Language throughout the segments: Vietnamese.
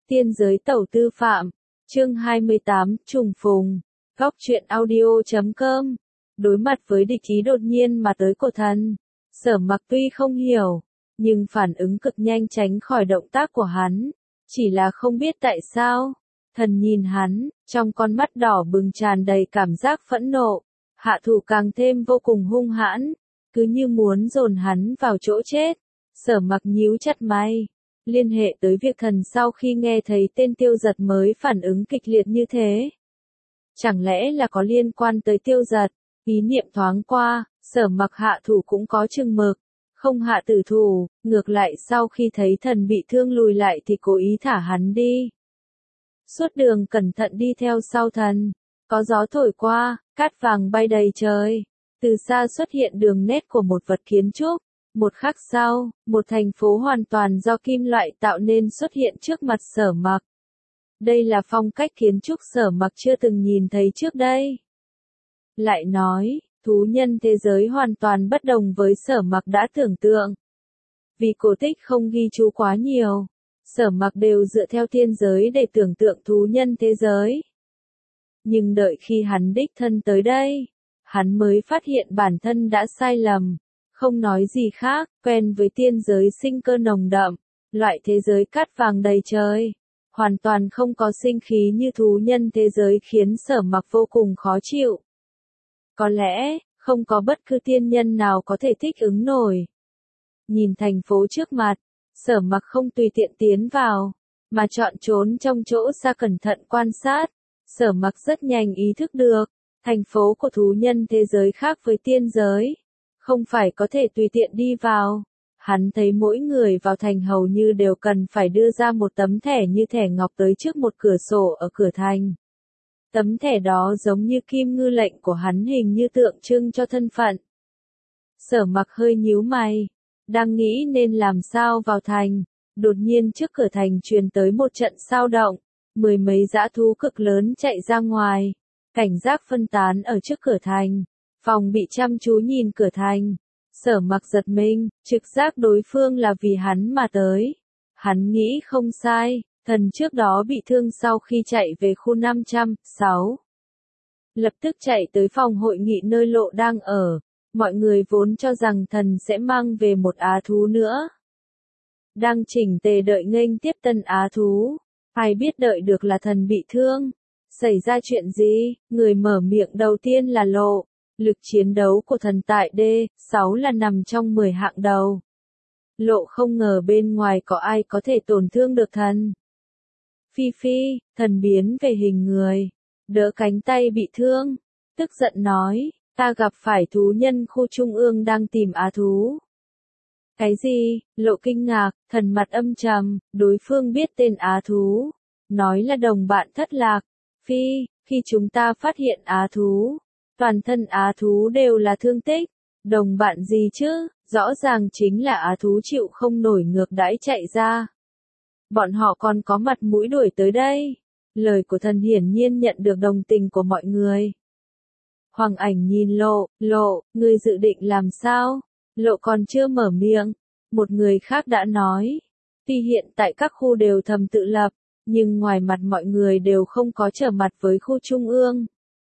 Tiên giới tẩu tư phạm, chương 28, trùng phùng, góc truyện audio.com. Đối mặt với địch ý đột nhiên mà tới của thần, Sở Mặc tuy không hiểu, nhưng phản ứng cực nhanh tránh khỏi động tác của hắn, chỉ là không biết tại sao. Thần nhìn hắn, trong con mắt đỏ bừng tràn đầy cảm giác phẫn nộ, hạ thủ càng thêm vô cùng hung hãn, cứ như muốn dồn hắn vào chỗ chết. Sở Mặc nhíu chặt mày, liên hệ tới việc thần sau khi nghe thấy tên Tiêu Giật mới phản ứng kịch liệt như thế. Chẳng lẽ là có liên quan tới Tiêu Giật? Ý niệm thoáng qua, Sở Mặc hạ thủ cũng có chừng mực, không hạ tử thủ, ngược lại sau khi thấy thần bị thương lùi lại thì cố ý thả hắn đi. Suốt đường cẩn thận đi theo sau thần, có gió thổi qua, cát vàng bay đầy trời, từ xa xuất hiện đường nét của một vật kiến trúc. Một khắc sau, một thành phố hoàn toàn do kim loại tạo nên xuất hiện trước mặt Sở Mặc. Đây là phong cách kiến trúc Sở Mặc chưa từng nhìn thấy trước đây. Lại nói, thú nhân thế giới hoàn toàn bất đồng với Sở Mặc đã tưởng tượng. Vì cổ tích không ghi chú quá nhiều, Sở Mặc đều dựa theo thiên giới để tưởng tượng thú nhân thế giới. Nhưng đợi khi hắn đích thân tới đây, hắn mới phát hiện bản thân đã sai lầm. Không nói gì khác, quen với tiên giới sinh cơ nồng đậm, loại thế giới cát vàng đầy trời, hoàn toàn không có sinh khí như thú nhân thế giới khiến Sở Mặc vô cùng khó chịu. Có lẽ, không có bất cứ tiên nhân nào có thể thích ứng nổi. Nhìn thành phố trước mặt, Sở Mặc không tùy tiện tiến vào, mà chọn trốn trong chỗ xa cẩn thận quan sát. Sở Mặc rất nhanh ý thức được, thành phố của thú nhân thế giới khác với tiên giới. Không phải có thể tùy tiện đi vào. Hắn thấy mỗi người vào thành hầu như đều cần phải đưa ra một tấm thẻ như thẻ ngọc tới trước một cửa sổ ở cửa thành. Tấm thẻ đó giống như kim ngư lệnh của hắn hình như tượng trưng cho thân phận. Sở Mặc hơi nhíu mày, đang nghĩ nên làm sao vào thành. Đột nhiên trước cửa thành truyền tới một trận xao động, mười mấy dã thú cực lớn chạy ra ngoài, cảnh giác phân tán ở trước cửa thành. Phòng bị chăm chú nhìn cửa thành, Sở Mặc giật mình, trực giác đối phương là vì hắn mà tới. Hắn nghĩ không sai, thần trước đó bị thương sau khi chạy về khu 506. Lập tức chạy tới phòng hội nghị nơi Lộ đang ở, mọi người vốn cho rằng thần sẽ mang về một á thú nữa. Đang chỉnh tề đợi nghênh tiếp tân á thú, ai biết đợi được là thần bị thương. Xảy ra chuyện gì? Người mở miệng đầu tiên là Lộ. Lực chiến đấu của thần tại D6 là nằm trong 10 hạng đầu. Lộ không ngờ bên ngoài có ai có thể tổn thương được thần. Phi Phi, thần biến về hình người, đỡ cánh tay bị thương, tức giận nói, ta gặp phải thú nhân khu trung ương đang tìm á thú. Cái gì? Lộ kinh ngạc, thần mặt âm trầm, đối phương biết tên á thú, nói là đồng bạn thất lạc. Phi, khi chúng ta phát hiện á thú, toàn thân á thú đều là thương tích. Đồng bạn gì chứ? Rõ ràng chính là á thú chịu không nổi ngược đãi chạy ra. Bọn họ còn có mặt mũi đuổi tới đây. Lời của thần hiển nhiên nhận được đồng tình của mọi người. Hoàng Ảnh nhìn Lộ, ngươi dự định làm sao? Lộ còn chưa mở miệng, một người khác đã nói. Tuy hiện tại các khu đều thầm tự lập, nhưng ngoài mặt mọi người đều không có trở mặt với khu trung ương.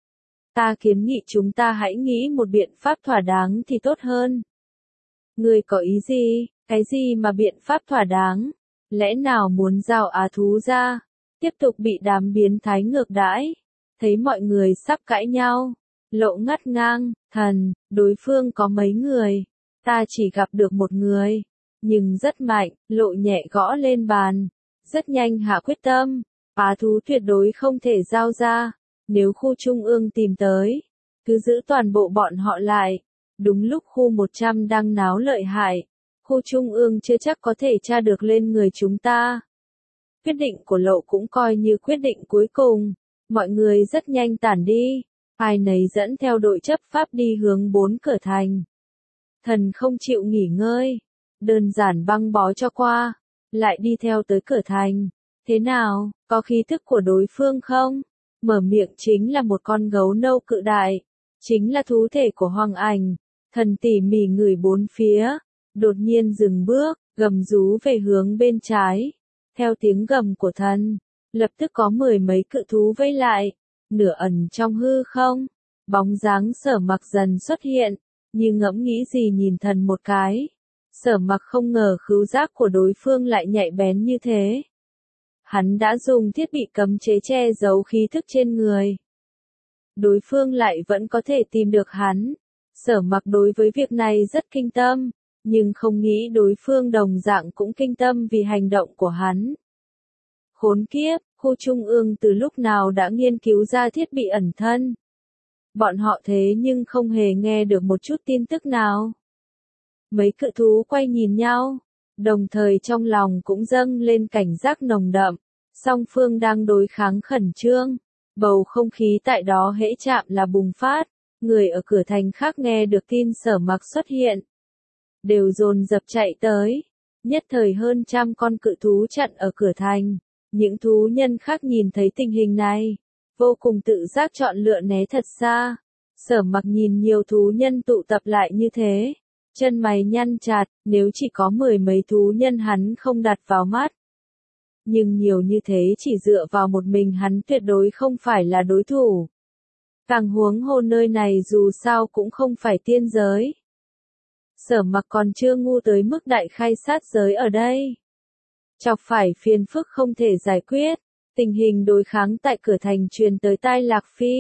Ta kiến nghị chúng ta hãy nghĩ một biện pháp thỏa đáng thì tốt hơn. Ngươi có ý gì? Cái gì mà biện pháp thỏa đáng? Lẽ nào muốn giao á thú ra? Tiếp tục bị đám biến thái ngược đãi. Thấy mọi người sắp cãi nhau. Lộ ngắt ngang, thần, đối phương có mấy người? Ta chỉ gặp được một người. Nhưng rất mạnh, Lộ nhẹ gõ lên bàn. Rất nhanh hạ quyết tâm. Á thú tuyệt đối không thể giao ra. Nếu khu trung ương tìm tới, cứ giữ toàn bộ bọn họ lại. Đúng lúc khu 100 đang náo lợi hại, khu trung ương chưa chắc có thể tra được lên người chúng ta. Quyết định của Lộ cũng coi như quyết định cuối cùng. Mọi người rất nhanh tản đi, ai nấy dẫn theo đội chấp pháp đi hướng 4 cửa thành. Thần không chịu nghỉ ngơi, đơn giản băng bó cho qua, lại đi theo tới cửa thành. Thế nào, có khí thức của đối phương không? Mở miệng chính là một con gấu nâu cự đại, chính là thú thể của Hoàng Ảnh. Thần tỉ mỉ ngửi bốn phía, đột nhiên dừng bước, gầm rú về hướng bên trái. Theo tiếng gầm của thần, lập tức có 10 mấy cự thú vây lại, nửa ẩn trong hư không, bóng dáng Sở Mặc dần xuất hiện, như ngẫm nghĩ gì nhìn thần một cái. Sở Mặc không ngờ khứu giác của đối phương lại nhạy bén như thế. Hắn đã dùng thiết bị cấm chế che giấu khí thức trên người. Đối phương lại vẫn có thể tìm được hắn. Sở Mặc đối với việc này rất kinh tâm, nhưng không nghĩ đối phương đồng dạng cũng kinh tâm vì hành động của hắn. Khốn kiếp, khu trung ương từ lúc nào đã nghiên cứu ra thiết bị ẩn thân. Bọn họ thế nhưng không hề nghe được một chút tin tức nào. Mấy cự thú quay nhìn nhau, đồng thời trong lòng cũng dâng lên cảnh giác nồng đậm. Song phương đang đối kháng khẩn trương, bầu không khí tại đó hễ chạm là bùng phát. Người ở cửa thành khác nghe được tin Sở Mặc xuất hiện, đều dồn dập chạy tới. Nhất thời hơn 100 con cự thú chặn ở cửa thành. Những thú nhân khác nhìn thấy tình hình này, vô cùng tự giác chọn lựa né thật xa. Sở Mặc nhìn nhiều thú nhân tụ tập lại như thế, chân mày nhăn chặt, nếu chỉ có 10 mấy thú nhân hắn không đặt vào mắt. Nhưng nhiều như thế chỉ dựa vào một mình hắn tuyệt đối không phải là đối thủ. Càng huống hồ nơi này dù sao cũng không phải tiên giới. Sở Mặc còn chưa ngu tới mức đại khai sát giới ở đây. Chọc phải phiền phức không thể giải quyết, tình hình đối kháng tại cửa thành truyền tới tai Lạc Phi.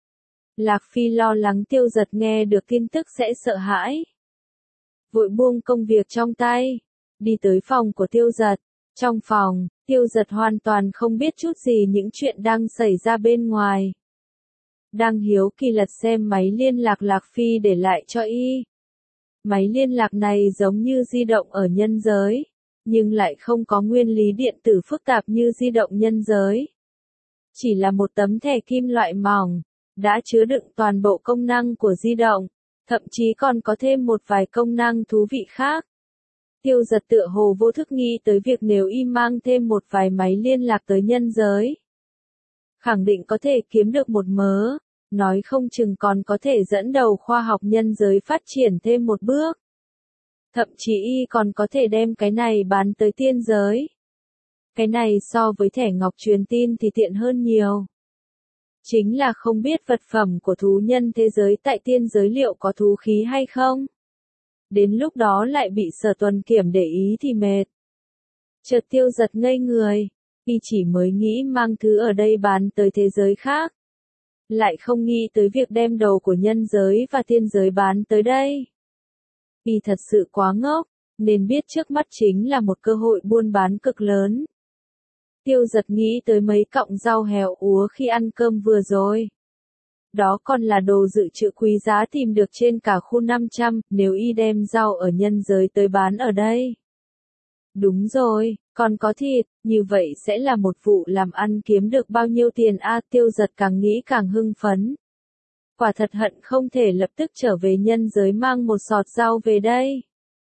Lạc Phi lo lắng Tiêu Giật nghe được tin tức sẽ sợ hãi. Vội buông công việc trong tay, đi tới phòng của Tiêu Giật. Trong phòng, Tiêu Giật hoàn toàn không biết chút gì những chuyện đang xảy ra bên ngoài. Đang hiếu kỳ lật xem máy liên lạc Lạc Phi để lại cho y. Máy liên lạc này giống như di động ở nhân giới, nhưng lại không có nguyên lý điện tử phức tạp như di động nhân giới. Chỉ là một tấm thẻ kim loại mỏng, đã chứa đựng toàn bộ công năng của di động, thậm chí còn có thêm một vài công năng thú vị khác. Tiêu Giật tựa hồ vô thức nghĩ tới việc nếu y mang thêm một vài máy liên lạc tới nhân giới, khẳng định có thể kiếm được một mớ, nói không chừng còn có thể dẫn đầu khoa học nhân giới phát triển thêm một bước. Thậm chí y còn có thể đem cái này bán tới tiên giới. Cái này so với thẻ ngọc truyền tin thì tiện hơn nhiều. Chính là không biết vật phẩm của thú nhân thế giới tại tiên giới liệu có thú khí hay không. Đến lúc đó lại bị Sở Tuần Kiểm để ý thì mệt. Chợt Tiêu Giật ngây người, y chỉ mới nghĩ mang thứ ở đây bán tới thế giới khác. Lại không nghĩ tới việc đem đầu của nhân giới và tiên giới bán tới đây. Y thật sự quá ngốc, nên biết trước mắt chính là một cơ hội buôn bán cực lớn. Tiêu Giật nghĩ tới mấy cọng rau heo úa khi ăn cơm vừa rồi. Đó còn là đồ dự trữ quý giá tìm được trên cả khu 500, nếu y đem rau ở nhân giới tới bán ở đây. Đúng rồi, còn có thịt, như vậy sẽ là một vụ làm ăn kiếm được bao nhiêu tiền a? Tiêu Giật càng nghĩ càng hưng phấn. Quả thật hận không thể lập tức trở về nhân giới mang một sọt rau về đây.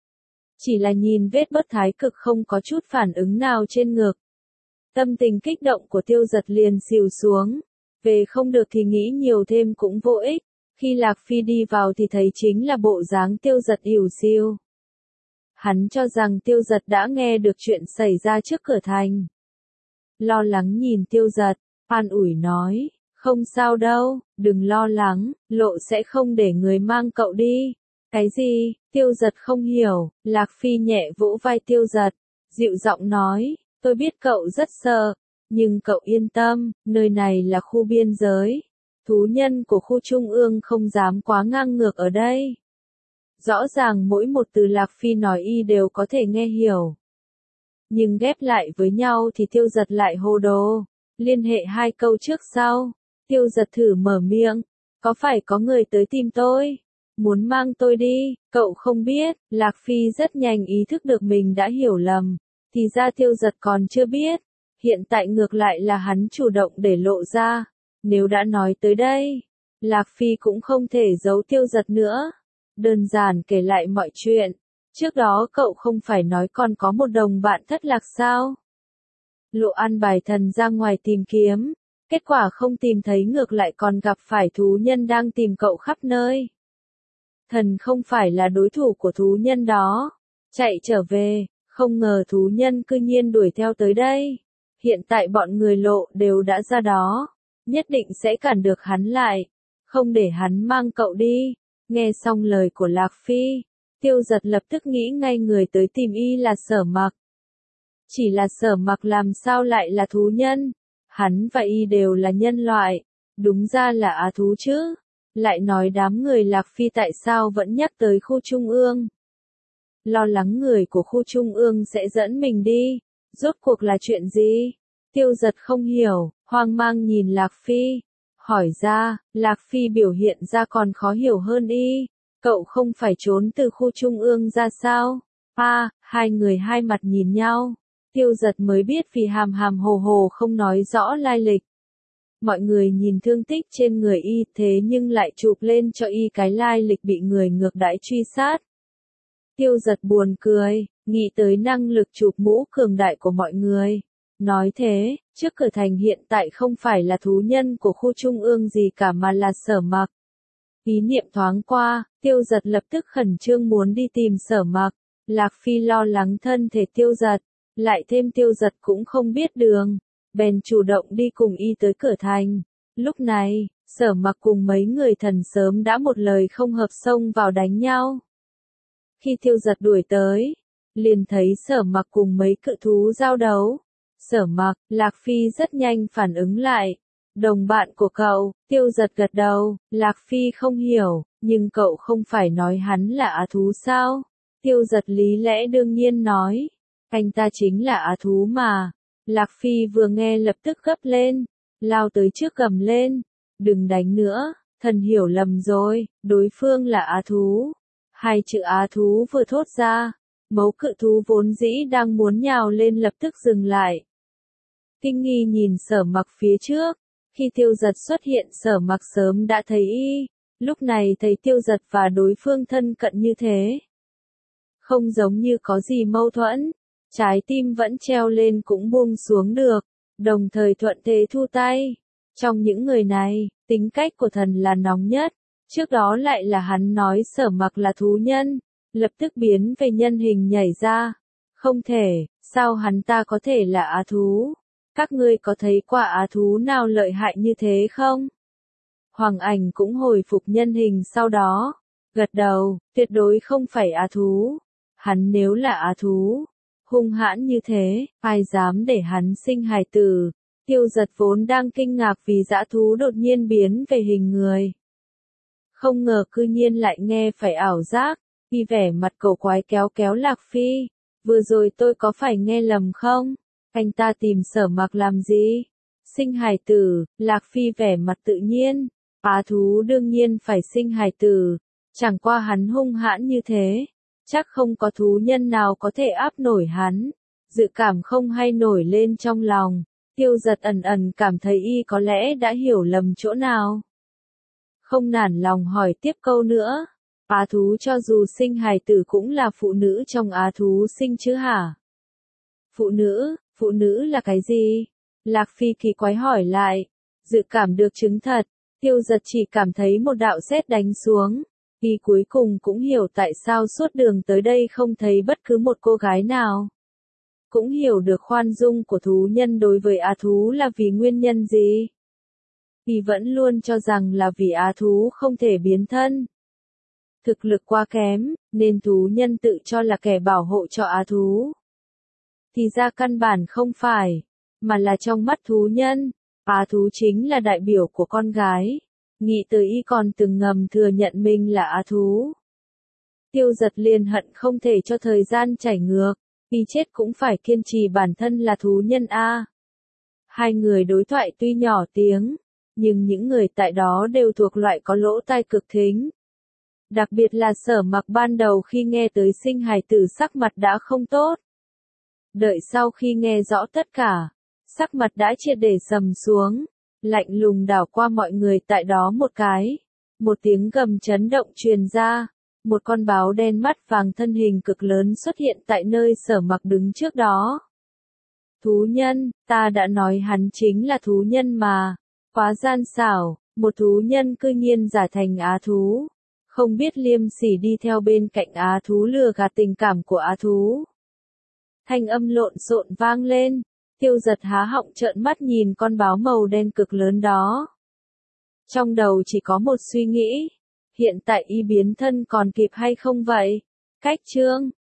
Chỉ là nhìn vết bớt thái cực không có chút phản ứng nào trên ngực. Tâm tình kích động của Tiêu Giật liền xìu xuống. Về không được thì nghĩ nhiều thêm cũng vô ích. Khi Lạc Phi đi vào thì thấy chính là bộ dáng Tiêu Giật ỉu xìu. Hắn cho rằng Tiêu Giật đã nghe được chuyện xảy ra trước cửa thành. Lo lắng nhìn Tiêu Giật, an ủi nói, không sao đâu, đừng lo lắng, lộ sẽ không để người mang cậu đi. Cái gì? Tiêu Giật không hiểu. Lạc Phi nhẹ vỗ vai Tiêu Giật, dịu giọng nói, tôi biết cậu rất sợ, nhưng cậu yên tâm, nơi này là khu biên giới. Thú nhân của khu trung ương không dám quá ngang ngược ở đây. Rõ ràng mỗi một từ Lạc Phi nói y đều có thể nghe hiểu. Nhưng ghép lại với nhau thì Tiêu Giật lại hồ đồ. Liên hệ hai câu trước sau. Tiêu Giật thử mở miệng. Có phải có người tới tìm tôi? Muốn mang tôi đi? Cậu không biết. Lạc Phi rất nhanh ý thức được mình đã hiểu lầm. Thì ra Tiêu Giật còn chưa biết. Hiện tại ngược lại là hắn chủ động để lộ ra. Nếu đã nói tới đây, Lạc Phi cũng không thể giấu Tiêu Giật nữa. Đơn giản kể lại mọi chuyện. Trước đó cậu không phải nói còn có một đồng bạn thất lạc sao? Lộ an bài thần ra ngoài tìm kiếm. Kết quả không tìm thấy ngược lại còn gặp phải thú nhân đang tìm cậu khắp nơi. Thần không phải là đối thủ của thú nhân đó. Chạy trở về, Không ngờ thú nhân cư nhiên đuổi theo tới đây. Hiện tại bọn người Lộ đều đã ra đó. Nhất định sẽ cản được hắn lại. Không để hắn mang cậu đi. Nghe xong lời của Lạc Phi, Tiêu Giật lập tức nghĩ ngay người tới tìm y là Sở Mặc. Chỉ là Sở Mặc làm sao lại là thú nhân? Hắn và y đều là nhân loại. Đúng ra là á thú chứ. Lại nói đám người Lạc Phi tại sao vẫn nhắc tới khu trung ương. Lo lắng người của khu trung ương sẽ dẫn mình đi. Rốt cuộc là chuyện gì? Tiêu Giật không hiểu, hoang mang nhìn Lạc Phi. Hỏi ra, Lạc Phi biểu hiện ra còn khó hiểu hơn y. Cậu không phải trốn từ khu trung ương ra sao? Hai người hai mặt nhìn nhau. Tiêu Giật mới biết vì hàm hàm hồ hồ không nói rõ lai lịch. Mọi người nhìn thương tích trên người y thế nhưng lại chụp lên cho y cái lai lịch bị người ngược đãi truy sát. Tiêu Giật buồn cười, nghĩ tới năng lực chụp mũ cường đại của mọi người. Nói thế, trước cửa thành hiện tại không phải là thú nhân của khu trung ương gì cả mà là Sở Mặc. Ý niệm thoáng qua, Tiêu Giật lập tức khẩn trương muốn đi tìm Sở Mặc. Lạc Phi lo lắng thân thể Tiêu Giật, lại thêm Tiêu Giật cũng không biết đường, bèn chủ động đi cùng y tới cửa thành. Lúc này, Sở Mặc cùng mấy người thần sớm đã một lời không hợp xông vào đánh nhau. Khi Tiêu Giật đuổi tới, liền thấy Sở Mặc cùng mấy cự thú giao đấu. Sở Mặc, Lạc Phi rất nhanh phản ứng lại. Đồng bạn của cậu, Tiêu Giật gật đầu, Lạc Phi không hiểu, nhưng cậu không phải nói hắn là á thú sao? Tiêu Giật lý lẽ đương nhiên nói, anh ta chính là á thú mà. Lạc Phi vừa nghe lập tức gấp lên, lao tới trước gầm lên, đừng đánh nữa, thần hiểu lầm rồi, đối phương là á thú. Hai chữ á thú vừa thốt ra, mấu cự thú vốn dĩ đang muốn nhào lên lập tức dừng lại. Kinh nghi nhìn Sở Mặc phía trước, khi Tiêu Giật xuất hiện Sở Mặc sớm đã thấy y, lúc này thấy Tiêu Giật và đối phương thân cận như thế. Không giống như có gì mâu thuẫn, trái tim vẫn treo lên cũng buông xuống được, đồng thời thuận thế thu tay. Trong những người này, tính cách của thần là nóng nhất, trước đó lại là hắn nói Sở Mặc là thú nhân, lập tức biến về nhân hình nhảy ra. Không thể, sao hắn ta có thể là á thú? Các ngươi có thấy qua á thú nào lợi hại như thế không? Hoàng Ảnh cũng hồi phục nhân hình sau đó, gật đầu, tuyệt đối không phải á thú. Hắn nếu là á thú, hung hãn như thế, ai dám để hắn sinh hài tử? Tiêu Giật vốn đang kinh ngạc vì dã thú đột nhiên biến về hình người. Không ngờ cư nhiên lại nghe phải ảo giác, vì vẻ mặt cổ quái kéo kéo Lạc Phi. Vừa rồi tôi có phải nghe lầm không? Anh ta tìm Sở Mặc làm gì? Sinh hài tử, Lạc Phi vẻ mặt tự nhiên. Á thú đương nhiên phải sinh hài tử, chẳng qua hắn hung hãn như thế. Chắc không có thú nhân nào có thể áp nổi hắn. Dự cảm không hay nổi lên trong lòng. Tiêu Giật ẩn ẩn cảm thấy y có lẽ đã hiểu lầm chỗ nào. Không nản lòng hỏi tiếp câu nữa. Á thú cho dù sinh hài tử cũng là phụ nữ trong á thú sinh chứ hả? Phụ nữ là cái gì? Lạc Phi kỳ quái hỏi lại. Dự cảm được chứng thật, Tiêu Giật chỉ cảm thấy một đạo sét đánh xuống. Y cuối cùng cũng hiểu tại sao suốt đường tới đây không thấy bất cứ một cô gái nào. Cũng hiểu được khoan dung của thú nhân đối với á thú là vì nguyên nhân gì. Y vẫn luôn cho rằng là vì á thú không thể biến thân. Thực lực quá kém, nên thú nhân tự cho là kẻ bảo hộ cho á thú. Thì ra căn bản không phải, mà là trong mắt thú nhân, á thú chính là đại biểu của con gái. Nghĩ tới y còn từng ngầm thừa nhận mình là á thú. Tiêu Giật liền hận không thể cho thời gian chảy ngược, y chết cũng phải kiên trì bản thân là thú nhân a. Hai người đối thoại tuy nhỏ tiếng, nhưng những người tại đó đều thuộc loại có lỗ tai cực thính. Đặc biệt là Sở Mặc ban đầu khi nghe tới sinh hài tử sắc mặt đã không tốt. Đợi sau khi nghe rõ tất cả, sắc mặt đã triệt để sầm xuống, lạnh lùng đảo qua mọi người tại đó một cái. Một tiếng gầm chấn động truyền ra, một con báo đen mắt vàng thân hình cực lớn xuất hiện tại nơi Sở Mặc đứng trước đó. Thú nhân, ta đã nói hắn chính là thú nhân mà. Quá gian xảo, một thú nhân cư nhiên giả thành á thú. Không biết liêm sỉ đi theo bên cạnh á thú lừa gạt tình cảm của á thú. Thanh âm lộn xộn vang lên, Tiêu Giật há họng trợn mắt nhìn con báo màu đen cực lớn đó. Trong đầu chỉ có một suy nghĩ, hiện tại y biến thân còn kịp hay không vậy? Cách chương